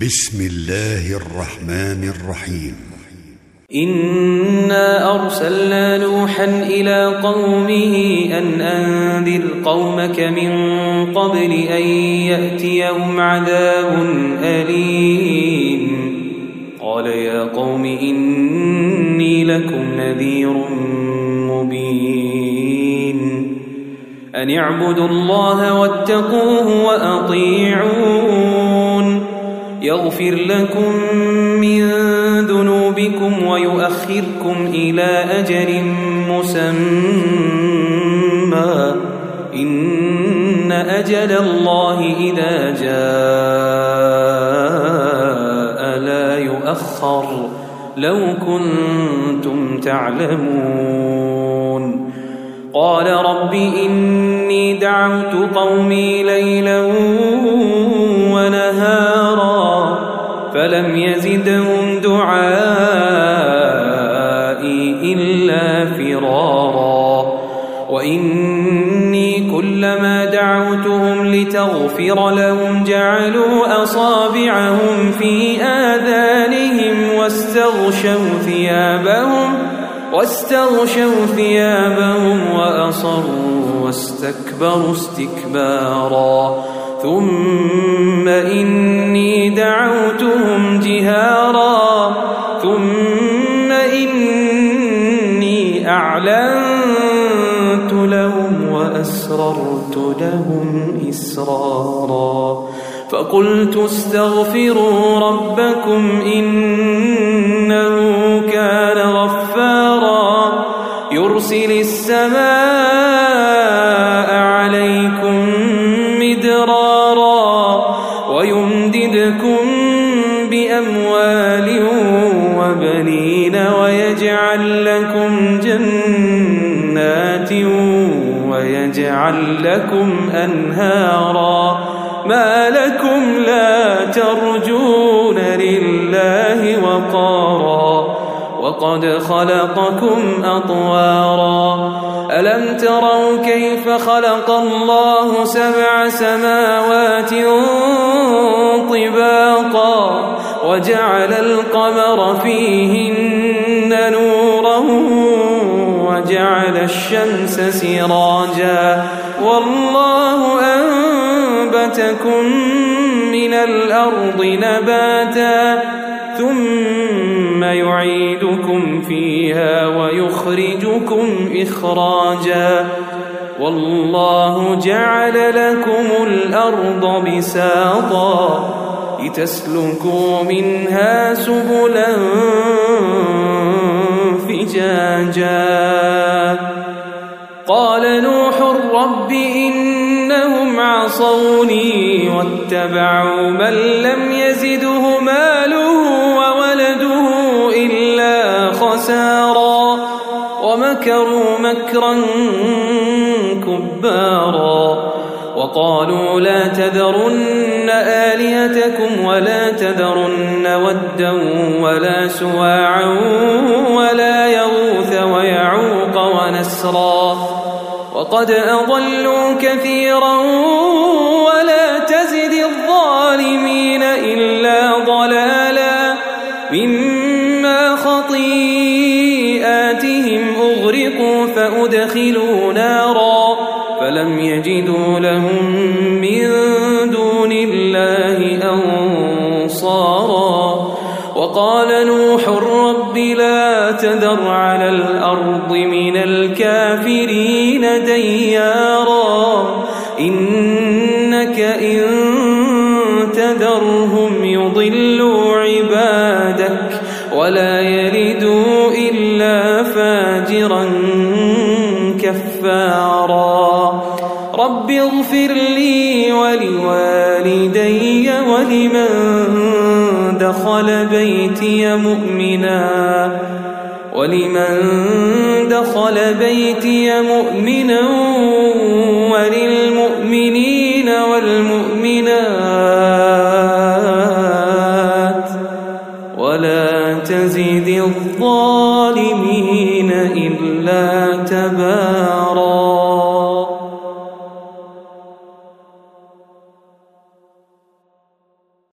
بسم الله الرحمن الرحيم. إنا أرسلنا نوحا إلى قومه أن أنذر قومك من قبل أن يأتيهم عذاب أليم. قال يا قوم إني لكم نذير مبين أن اعبدوا الله واتقوه وأطيعون يغفر لكم من ذنوبكم ويؤخركم إلى أجل مسمى إن أجل الله إذا جاء لا يؤخر لو كنتم تعلمون. قال رب إني دعوت قومي ليلا ونهارا فلم يزدهم دعائي إلا فرارا وإني كلما دعوتهم لتغفر لهم جعلوا أصابعهم في آذانهم واستغشوا ثيابهم وأصروا واستكبروا استكبارا ثم إني دعوتهم جهارا ثم إني أعلنت لهم وأسررت لهم إسرارا فقلت استغفروا ربكم إنه كان غفارا يرسل السماء عليكم مدرارا ويمددكم بأموال وبنين ويجعل لكم جنات ويجعل لكم أنهارا ما لكم لا ترجون لله وقارا وقد خلقكم أطوارا ألم تروا كيف خلق الله 7 سماوات طباقا وجعل القمر فيهن نورا وجعل الشمس سراجا والله أنبتكم من الأرض نباتا ثم يعيدكم فيها ويخرجكم إخراجا والله جعل لكم الأرض بساطا لتسلكوا منها سبلا فجاجا. قال نوح رب إنهم عصوني واتبعوا من لم يزده ماله وولده إلا خسارا ومكروا مكرا كبارا وقالوا لا تذرن آلهتكم ولا تذرن ودا ولا سواعا ولا يغوث ويعوق ونسرا وقد أضلوا كثيرا ولا تزد الظالمين إلا ضلالا مما خطيئاتهم أغرقوا فأدخلوا نارا فلم يجدوا لهم من دون الله أنصارا وقال نوح رب لا تذر على الأرض من الكافرين ديارا إنك إن تذرهم يضلوا عبادك ولا يلدوا إلا فاجرا كفارا. رب اغفر لي ولوالدي ولمن دخل بيتي مؤمنا وللمؤمنين والمؤمنات